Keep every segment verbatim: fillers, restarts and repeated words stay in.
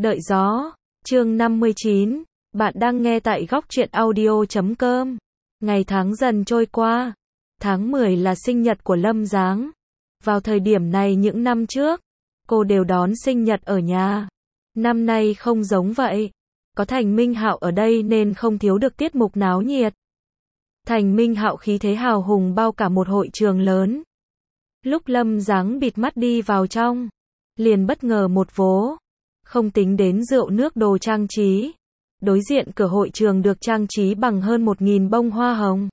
Đợi gió, chương năm mươi chín, bạn đang nghe tại góc truyện audio chấm com. Ngày tháng dần trôi qua, tháng mười là sinh nhật của Lâm Giáng. Vào thời điểm này những năm trước, cô đều đón sinh nhật ở nhà. Năm nay không giống vậy, có Thành Minh Hạo ở đây nên không thiếu được tiết mục náo nhiệt. Thành Minh Hạo khí thế hào hùng bao cả một hội trường lớn. Lúc Lâm Giáng bịt mắt đi vào trong, liền bất ngờ một vố. Không tính đến rượu nước đồ trang trí, đối diện cửa hội trường được trang trí bằng hơn một nghìn bông hoa hồng.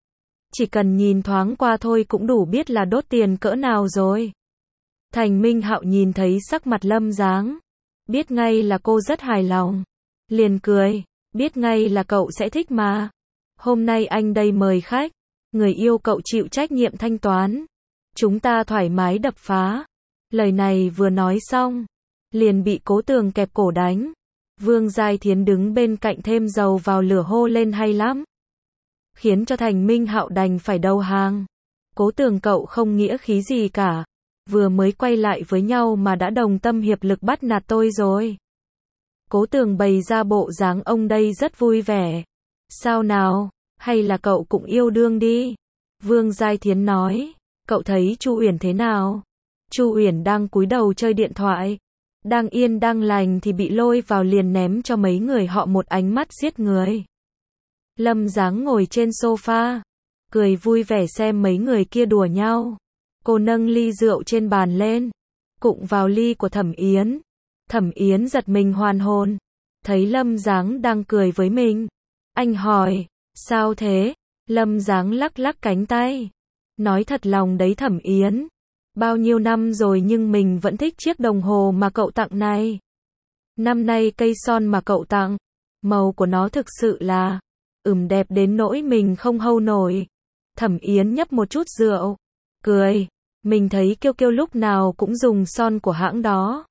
Chỉ cần nhìn thoáng qua thôi cũng đủ biết là đốt tiền cỡ nào rồi. Thành Minh Hạo nhìn thấy sắc mặt Lâm Giáng, biết ngay là cô rất hài lòng. Liền cười, biết ngay là cậu sẽ thích mà. Hôm nay anh đây mời khách, người yêu cậu chịu trách nhiệm thanh toán. Chúng ta thoải mái đập phá. Lời này vừa nói xong, liền bị Cố Tường kẹp cổ đánh. Vương Giai Thiến đứng bên cạnh thêm dầu vào lửa hô lên hay lắm. Khiến cho Thành Minh Hạo đành phải đầu hàng. Cố Tường cậu không nghĩa khí gì cả. Vừa mới quay lại với nhau mà đã đồng tâm hiệp lực bắt nạt tôi rồi. Cố Tường bày ra bộ dáng ông đây rất vui vẻ. Sao nào, hay là cậu cũng yêu đương đi. Vương Giai Thiến nói, cậu thấy Chu Uyển thế nào? Chu Uyển đang cúi đầu chơi điện thoại. Đang yên đang lành thì bị lôi vào liền ném cho mấy người họ một ánh mắt giết người. Lâm Giáng ngồi trên sofa, cười vui vẻ xem mấy người kia đùa nhau. Cô nâng ly rượu trên bàn lên, cụng vào ly của Thẩm Yến. Thẩm Yến giật mình hoàn hồn, thấy Lâm Giáng đang cười với mình. Anh hỏi, sao thế? Lâm Giáng lắc lắc cánh tay, nói thật lòng đấy Thẩm Yến. Bao nhiêu năm rồi nhưng mình vẫn thích chiếc đồng hồ mà cậu tặng này. Năm nay cây son mà cậu tặng, màu của nó thực sự là ửm đẹp đến nỗi mình không hâu nổi. Thẩm Yến nhấp một chút rượu, cười, mình thấy Kiêu Kiêu lúc nào cũng dùng son của hãng đó.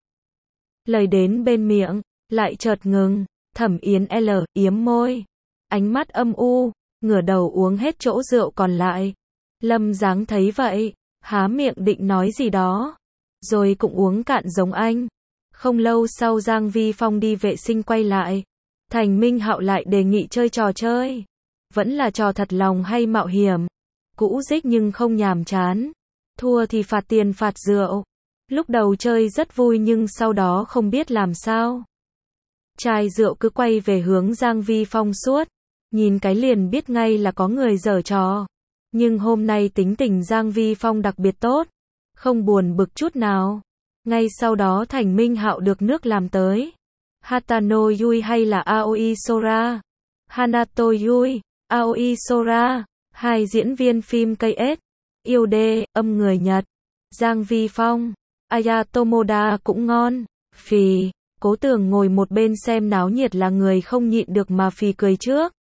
Lời đến bên miệng, lại chợt ngừng. Thẩm Yến L yếm môi, ánh mắt âm u, ngửa đầu uống hết chỗ rượu còn lại. Lâm Giáng thấy vậy, há miệng định nói gì đó, rồi cũng uống cạn giống anh. Không lâu sau Giang Vi Phong đi vệ sinh quay lại. Thành Minh Hạo lại đề nghị chơi trò chơi. Vẫn là trò thật lòng hay mạo hiểm. Cũ dích nhưng không nhàm chán. Thua thì phạt tiền phạt rượu. Lúc đầu chơi rất vui nhưng sau đó không biết làm sao. Chai rượu cứ quay về hướng Giang Vi Phong suốt. Nhìn cái liền biết ngay là có người giở trò. Nhưng hôm nay tính tình Giang Vi Phong đặc biệt tốt, không buồn bực chút nào. Ngay sau đó Thành Minh Hạo được nước làm tới. Hatano Yui hay là Aoi Sora? Hanato Yui, Aoi Sora, hai diễn viên phim ca ét, yêu đê, âm người Nhật. Giang Vi Phong, Aya Tomoda cũng ngon. Phì, Cố Tường ngồi một bên xem náo nhiệt là người không nhịn được mà phì cười trước.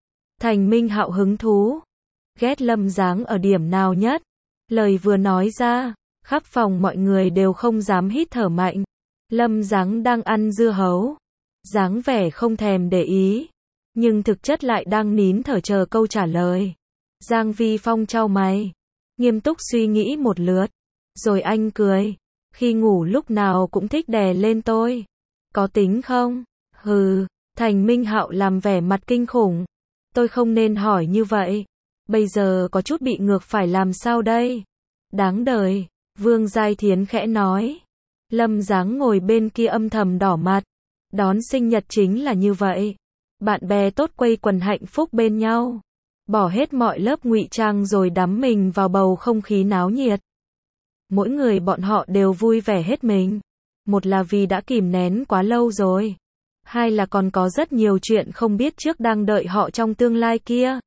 Thành Minh Hạo hứng thú. Ghét Lâm Giáng ở điểm nào nhất? Lời vừa nói ra, khắp phòng mọi người đều không dám hít thở mạnh. Lâm Giáng đang ăn dưa hấu, dáng vẻ không thèm để ý, nhưng thực chất lại đang nín thở chờ câu trả lời. Giang Vi Phong chau mày, nghiêm túc suy nghĩ một lượt, rồi anh cười. Khi ngủ lúc nào cũng thích đè lên tôi. Có tính không? Hừ, Thành Minh Hạo làm vẻ mặt kinh khủng. Tôi không nên hỏi như vậy. Bây giờ có chút bị ngược phải làm sao đây? Đáng đời, Vương Giai Thiến khẽ nói. Lâm Giáng ngồi bên kia âm thầm đỏ mặt. Đón sinh nhật chính là như vậy. Bạn bè tốt quây quần hạnh phúc bên nhau. Bỏ hết mọi lớp ngụy trang rồi đắm mình vào bầu không khí náo nhiệt. Mỗi người bọn họ đều vui vẻ hết mình. Một là vì đã kìm nén quá lâu rồi. Hai là còn có rất nhiều chuyện không biết trước đang đợi họ trong tương lai kia.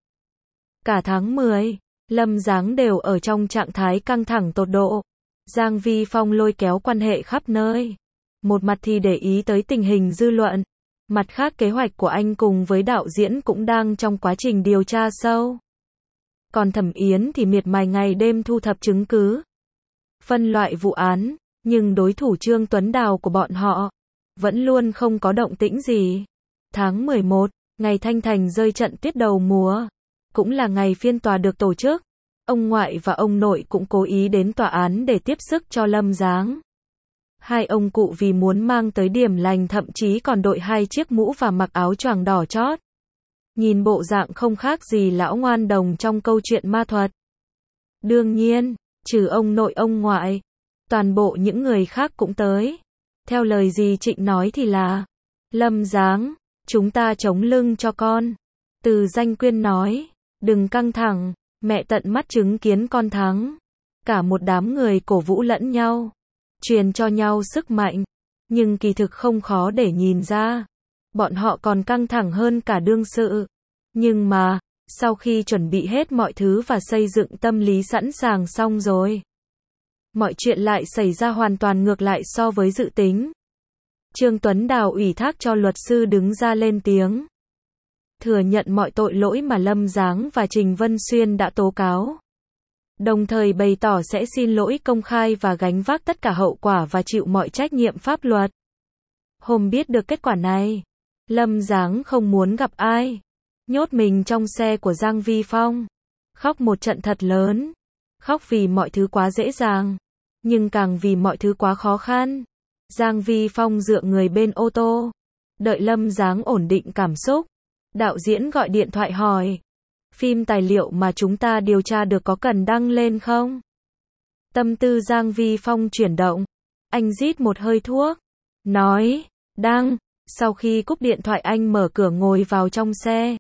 Cả tháng mười, Lâm Giáng đều ở trong trạng thái căng thẳng tột độ. Giang Vi Phong lôi kéo quan hệ khắp nơi. Một mặt thì để ý tới tình hình dư luận. Mặt khác kế hoạch của anh cùng với đạo diễn cũng đang trong quá trình điều tra sâu. Còn Thẩm Yến thì miệt mài ngày đêm thu thập chứng cứ. Phân loại vụ án, nhưng đối thủ Trương Tuấn Đào của bọn họ vẫn luôn không có động tĩnh gì. Tháng mười một, ngày Thanh Thành rơi trận tuyết đầu mùa. Cũng là ngày phiên tòa được tổ chức. Ông ngoại và ông nội cũng cố ý đến tòa án để tiếp sức cho Lâm Giáng. Hai ông cụ vì muốn mang tới điểm lành thậm chí còn đội hai chiếc mũ và mặc áo choàng đỏ chót. Nhìn bộ dạng không khác gì lão ngoan đồng trong câu chuyện ma thuật. Đương nhiên, trừ ông nội ông ngoại, toàn bộ những người khác cũng tới. Theo lời dì Trịnh nói thì là, Lâm Giáng, chúng ta chống lưng cho con. Từ Danh Quyên nói, đừng căng thẳng, mẹ tận mắt chứng kiến con thắng. Cả một đám người cổ vũ lẫn nhau, truyền cho nhau sức mạnh, nhưng kỳ thực không khó để nhìn ra. Bọn họ còn căng thẳng hơn cả đương sự. Nhưng mà, sau khi chuẩn bị hết mọi thứ và xây dựng tâm lý sẵn sàng xong rồi, mọi chuyện lại xảy ra hoàn toàn ngược lại so với dự tính. Trương Tuấn Đào ủy thác cho luật sư đứng ra lên tiếng, thừa nhận mọi tội lỗi mà Lâm Giáng và Trình Vân Xuyên đã tố cáo. Đồng thời bày tỏ sẽ xin lỗi công khai và gánh vác tất cả hậu quả và chịu mọi trách nhiệm pháp luật. Hôm biết được kết quả này, Lâm Giáng không muốn gặp ai, nhốt mình trong xe của Giang Vi Phong, khóc một trận thật lớn, khóc vì mọi thứ quá dễ dàng, nhưng càng vì mọi thứ quá khó khăn. Giang Vi Phong dựa người bên ô tô, đợi Lâm Giáng ổn định cảm xúc. Đạo diễn gọi điện thoại hỏi, phim tài liệu mà chúng ta điều tra được có cần đăng lên không? Tâm tư Giang Vi Phong chuyển động, anh rít một hơi thuốc, nói, đăng. Sau khi cúp điện thoại anh mở cửa ngồi vào trong xe.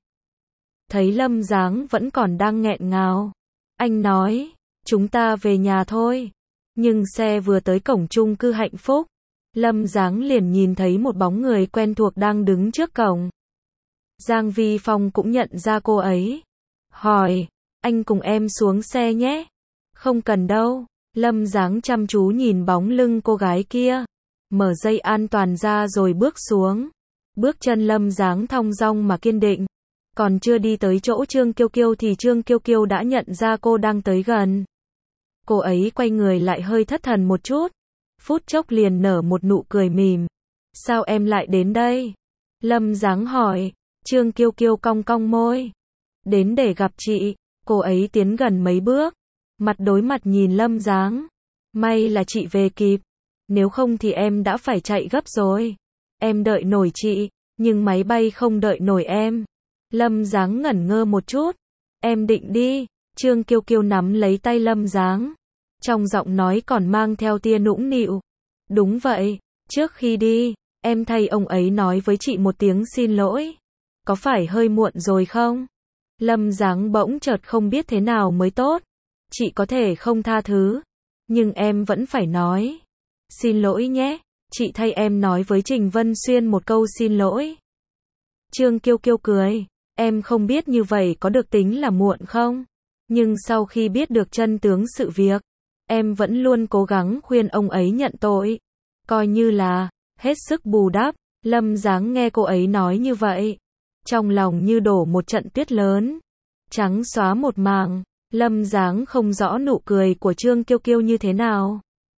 Thấy Lâm Giáng vẫn còn đang nghẹn ngào. Anh nói, chúng ta về nhà thôi. Nhưng xe vừa tới cổng chung cư Hạnh Phúc, Lâm Giáng liền nhìn thấy một bóng người quen thuộc đang đứng trước cổng. Giang Vi Phong cũng nhận ra cô ấy. Hỏi, anh cùng em xuống xe nhé. Không cần đâu. Lâm Giáng chăm chú nhìn bóng lưng cô gái kia. Mở dây an toàn ra rồi bước xuống. Bước chân Lâm Giáng thong dong mà kiên định. Còn chưa đi tới chỗ Trương Kiêu Kiêu thì Trương Kiêu Kiêu đã nhận ra cô đang tới gần. Cô ấy quay người lại hơi thất thần một chút. Phút chốc liền nở một nụ cười mỉm. Sao em lại đến đây? Lâm Giáng hỏi. Trương Kiêu Kiêu cong cong môi. Đến để gặp chị. Cô ấy tiến gần mấy bước, mặt đối mặt nhìn Lâm Giáng. May là chị về kịp. Nếu không thì em đã phải chạy gấp rồi. Em đợi nổi chị, nhưng máy bay không đợi nổi em. Lâm Giáng ngẩn ngơ một chút. Em định đi. Trương Kiêu Kiêu nắm lấy tay Lâm Giáng. Trong giọng nói còn mang theo tia nũng nịu. Đúng vậy, trước khi đi, em thay ông ấy nói với chị một tiếng xin lỗi. Có phải hơi muộn rồi không? Lâm Giáng bỗng chợt không biết thế nào mới tốt. Chị có thể không tha thứ, nhưng em vẫn phải nói. Xin lỗi nhé, chị thay em nói với Trình Vân Xuyên một câu xin lỗi. Trương Kiêu Kiêu cười, em không biết như vậy có được tính là muộn không? Nhưng sau khi biết được chân tướng sự việc, em vẫn luôn cố gắng khuyên ông ấy nhận tội. Coi như là, hết sức bù đắp. Lâm Giáng nghe cô ấy nói như vậy, trong lòng như đổ một trận tuyết lớn. Trắng xóa một mảng. Lâm Giáng không rõ nụ cười của Trương Kiêu Kiêu như thế nào.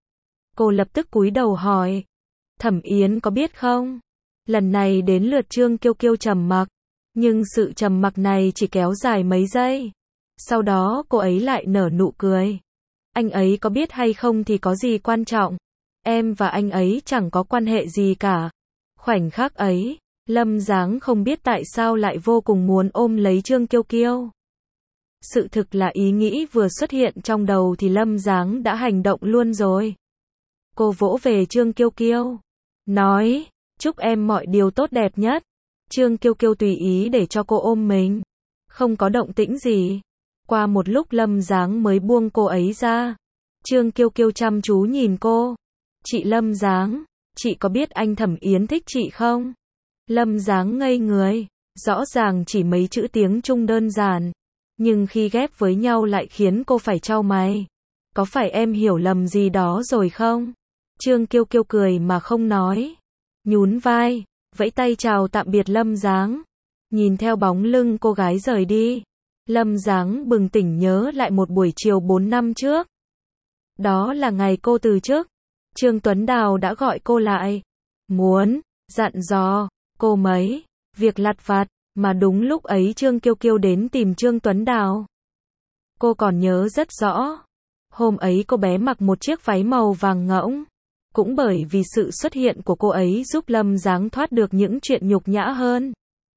Cô lập tức cúi đầu hỏi. Thẩm Yến có biết không? Lần này đến lượt Trương Kiêu Kiêu trầm mặc. Nhưng sự trầm mặc này chỉ kéo dài mấy giây. Sau đó cô ấy lại nở nụ cười. Anh ấy có biết hay không thì có gì quan trọng. Em và anh ấy chẳng có quan hệ gì cả. Khoảnh khắc ấy, Lâm Giáng không biết tại sao lại vô cùng muốn ôm lấy Trương Kiêu Kiêu. Sự thực là ý nghĩ vừa xuất hiện trong đầu thì Lâm Giáng đã hành động luôn rồi. Cô vỗ về Trương Kiêu Kiêu, nói, chúc em mọi điều tốt đẹp nhất. Trương Kiêu Kiêu tùy ý để cho cô ôm mình. Không có động tĩnh gì. Qua một lúc Lâm Giáng mới buông cô ấy ra. Trương Kiêu Kiêu chăm chú nhìn cô. Chị Lâm Giáng, chị có biết anh Thẩm Yến thích chị không? Lâm Giáng ngây người. Rõ ràng chỉ mấy chữ tiếng Trung đơn giản, nhưng khi ghép với nhau lại khiến cô phải chau mày. Có phải em hiểu lầm gì đó rồi không? Trương Kiêu Kiêu cười mà không nói. Nhún vai, vẫy tay chào tạm biệt Lâm Giáng. Nhìn theo bóng lưng cô gái rời đi, Lâm Giáng bừng tỉnh nhớ lại một buổi chiều bốn năm trước. Đó là ngày cô từ chức. Trương Tuấn Đào đã gọi cô lại. Muốn, dặn dò, cô mấy, việc lặt vặt, mà đúng lúc ấy Trương Kiêu Kiêu đến tìm Trương Tuấn Đào. Cô còn nhớ rất rõ. Hôm ấy cô bé mặc một chiếc váy màu vàng ngỗng. cũng bởi vì sự xuất hiện của cô ấy giúp Lâm Giáng thoát được những chuyện nhục nhã hơn.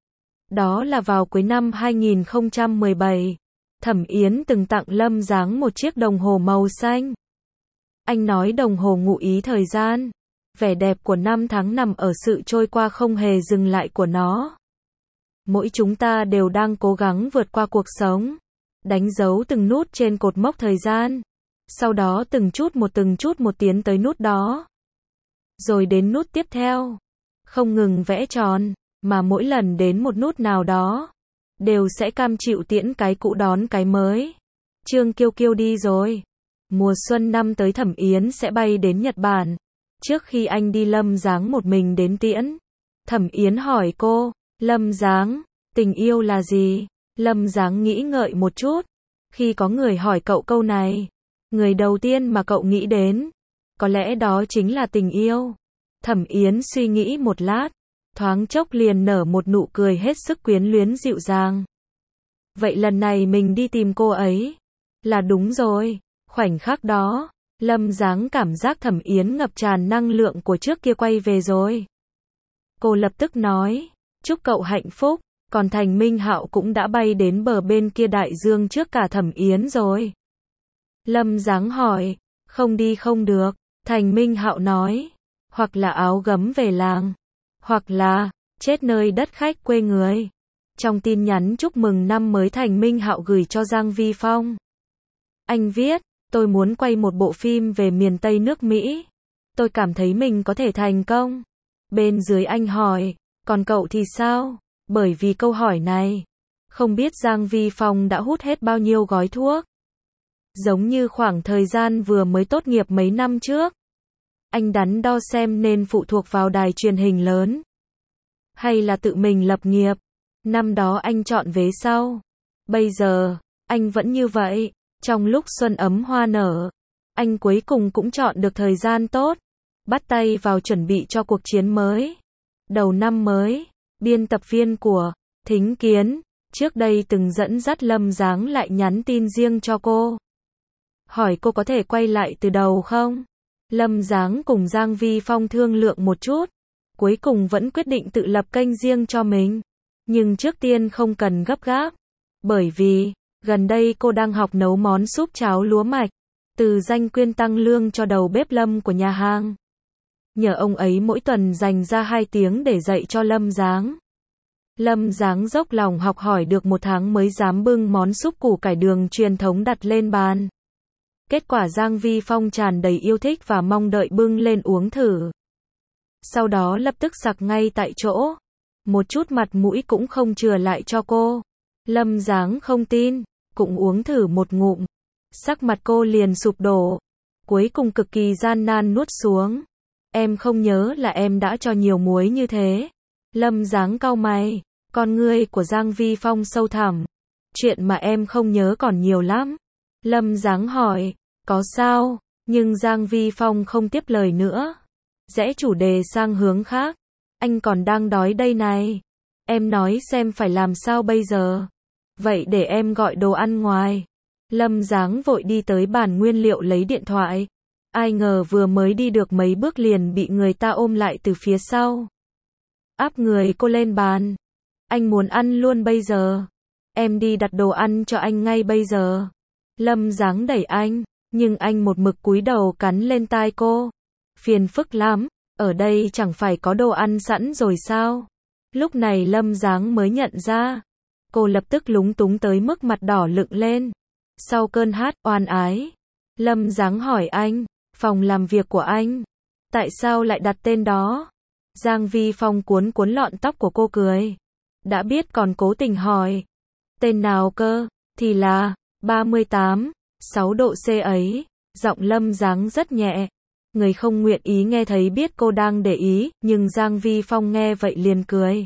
Đó là vào cuối năm hai nghìn không trăm mười bảy, Thẩm Yến từng tặng Lâm Giáng một chiếc đồng hồ màu xanh. Anh nói đồng hồ ngụ ý thời gian. Vẻ đẹp của năm tháng nằm ở sự trôi qua không hề dừng lại của nó. Mỗi chúng ta đều đang cố gắng vượt qua cuộc sống, đánh dấu từng nút trên cột mốc thời gian, sau đó từng chút một từng chút một tiến tới nút đó. Rồi đến nút tiếp theo, không ngừng vẽ tròn, mà mỗi lần đến một nút nào đó, đều sẽ cam chịu tiễn cái cũ đón cái mới. Trương Kiêu Kiêu đi rồi. Mùa xuân năm tới Thẩm Yến sẽ bay đến Nhật Bản. Trước khi anh đi Lâm Giáng một mình đến tiễn. Thẩm Yến hỏi cô, Lâm Giáng, tình yêu là gì? Lâm Giáng nghĩ ngợi một chút. Khi có người hỏi cậu câu này, người đầu tiên mà cậu nghĩ đến, có lẽ đó chính là tình yêu. Thẩm Yến suy nghĩ một lát, thoáng chốc liền nở một nụ cười hết sức quyến luyến dịu dàng. Vậy lần này mình đi tìm cô ấy, là đúng rồi. Khoảnh khắc đó, Lâm Giáng cảm giác Thẩm Yến ngập tràn năng lượng của trước kia quay về rồi. Cô lập tức nói, chúc cậu hạnh phúc, còn Thành Minh Hạo cũng đã bay đến bờ bên kia đại dương trước cả Thẩm Yến rồi. Lâm Giáng hỏi, không đi không được, Thành Minh Hạo nói, hoặc là áo gấm về làng, hoặc là chết nơi đất khách quê người. Trong tin nhắn chúc mừng năm mới Thành Minh Hạo gửi cho Giang Vi Phong, anh viết, tôi muốn quay một bộ phim về miền Tây nước Mỹ. Tôi cảm thấy mình có thể thành công. Bên dưới anh hỏi, còn cậu thì sao? Bởi vì câu hỏi này, không biết Giang Vi Phong đã hút hết bao nhiêu gói thuốc. Giống như khoảng thời gian vừa mới tốt nghiệp mấy năm trước. Anh đắn đo xem nên phụ thuộc vào đài truyền hình lớn, hay là tự mình lập nghiệp. Năm đó anh chọn vế sau. Bây giờ, anh vẫn như vậy. Trong lúc xuân ấm hoa nở, anh cuối cùng cũng chọn được thời gian tốt, bắt tay vào chuẩn bị cho cuộc chiến mới. Đầu năm mới, biên tập viên của Thính Kiến, trước đây từng dẫn dắt Lâm Giáng lại nhắn tin riêng cho cô. Hỏi cô có thể quay lại từ đầu không? Lâm Giáng cùng Giang Vi Phong thương lượng một chút, cuối cùng vẫn quyết định tự lập kênh riêng cho mình. Nhưng trước tiên không cần gấp gáp, bởi vì gần đây cô đang học nấu món súp cháo lúa mạch, từ Danh Quyên tăng lương cho đầu bếp Lâm của nhà hàng. Nhờ ông ấy mỗi tuần dành ra hai tiếng để dạy cho Lâm Giáng. Lâm Giáng dốc lòng học hỏi được một tháng mới dám bưng món súp củ cải đường truyền thống đặt lên bàn. Kết quả Giang Vi Phong tràn đầy yêu thích và mong đợi bưng lên uống thử. Sau đó lập tức sặc ngay tại chỗ. Một chút mặt mũi cũng không chừa lại cho cô. Lâm Giáng không tin, cũng uống thử một ngụm. Sắc mặt cô liền sụp đổ. Cuối cùng cực kỳ gian nan nuốt xuống. Em không nhớ là em đã cho nhiều muối như thế. Lâm Giáng cau mày, con ngươi của Giang Vi Phong sâu thẳm. Chuyện mà em không nhớ còn nhiều lắm. Lâm Giáng hỏi, có sao? Nhưng Giang Vi Phong không tiếp lời nữa. Rẽ chủ đề sang hướng khác. Anh còn đang đói đây này. Em nói xem phải làm sao bây giờ. Vậy để em gọi đồ ăn ngoài. Lâm Giáng vội đi tới bàn nguyên liệu lấy điện thoại. Ai ngờ vừa mới đi được mấy bước liền bị người ta ôm lại từ phía sau. Áp người cô lên bàn. Anh muốn ăn luôn bây giờ. Em đi đặt đồ ăn cho anh ngay bây giờ. Lâm Giáng đẩy anh, nhưng anh một mực cúi đầu cắn lên tai cô. Phiền phức lắm, ở đây chẳng phải có đồ ăn sẵn rồi sao? Lúc này Lâm Giáng mới nhận ra. Cô lập tức lúng túng tới mức mặt đỏ lựng lên. Sau cơn hát oan ái, Lâm Giáng hỏi anh, phòng làm việc của anh, tại sao lại đặt tên đó? Giang Vi Phong cuốn cuốn lọn tóc của cô cười. Đã biết còn cố tình hỏi. Tên nào cơ? Thì là ba mươi tám, sáu độ C ấy. Giọng Lâm Giáng rất nhẹ. Người không nguyện ý nghe thấy biết cô đang để ý, nhưng Giang Vi Phong nghe vậy liền cười.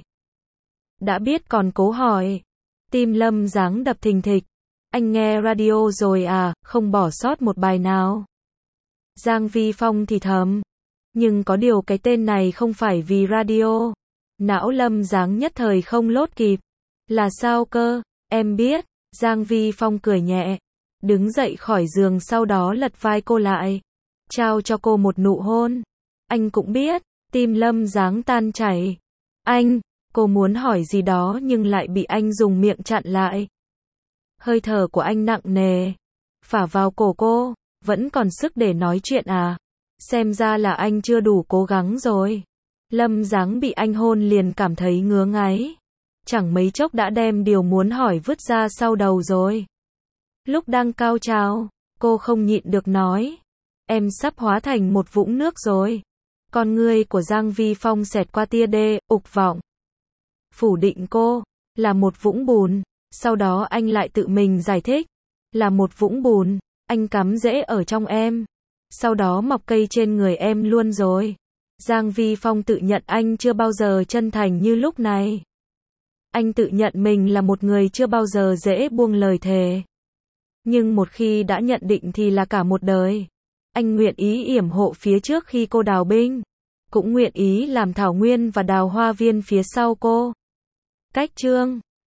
Đã biết còn cố hỏi. Tim Lâm Giáng đập thình thịch. Anh nghe radio rồi à, không bỏ sót một bài nào. Giang Vi Phong thì thầm. Nhưng có điều cái tên này không phải vì radio. Não Lâm Giáng nhất thời không lốt kịp. Là sao cơ, em biết. Giang Vi Phong cười nhẹ. Đứng dậy khỏi giường sau đó lật vai cô lại. Trao cho cô một nụ hôn. Anh cũng biết, tim Lâm Giáng tan chảy. Anh, cô muốn hỏi gì đó nhưng lại bị anh dùng miệng chặn lại. Hơi thở của anh nặng nề, phả vào cổ cô, vẫn còn sức để nói chuyện à? Xem ra là anh chưa đủ cố gắng rồi. Lâm Giáng bị anh hôn liền cảm thấy ngứa ngáy. Chẳng mấy chốc đã đem điều muốn hỏi vứt ra sau đầu rồi. Lúc đang cao trào, cô không nhịn được nói. Em sắp hóa thành một vũng nước rồi. Con ngươi của Giang Vi Phong xẹt qua tia đê, ục vọng. Phủ định cô, là một vũng bùn. Sau đó anh lại tự mình giải thích. Là một vũng bùn, anh cắm rễ ở trong em. Sau đó mọc cây trên người em luôn rồi. Giang Vi Phong tự nhận anh chưa bao giờ chân thành như lúc này. Anh tự nhận mình là một người chưa bao giờ dễ buông lời thề. Nhưng một khi đã nhận định thì là cả một đời. Anh nguyện ý yểm hộ phía trước khi cô đào binh. Cũng nguyện ý làm thảo nguyên và đào hoa viên phía sau cô. Cách chương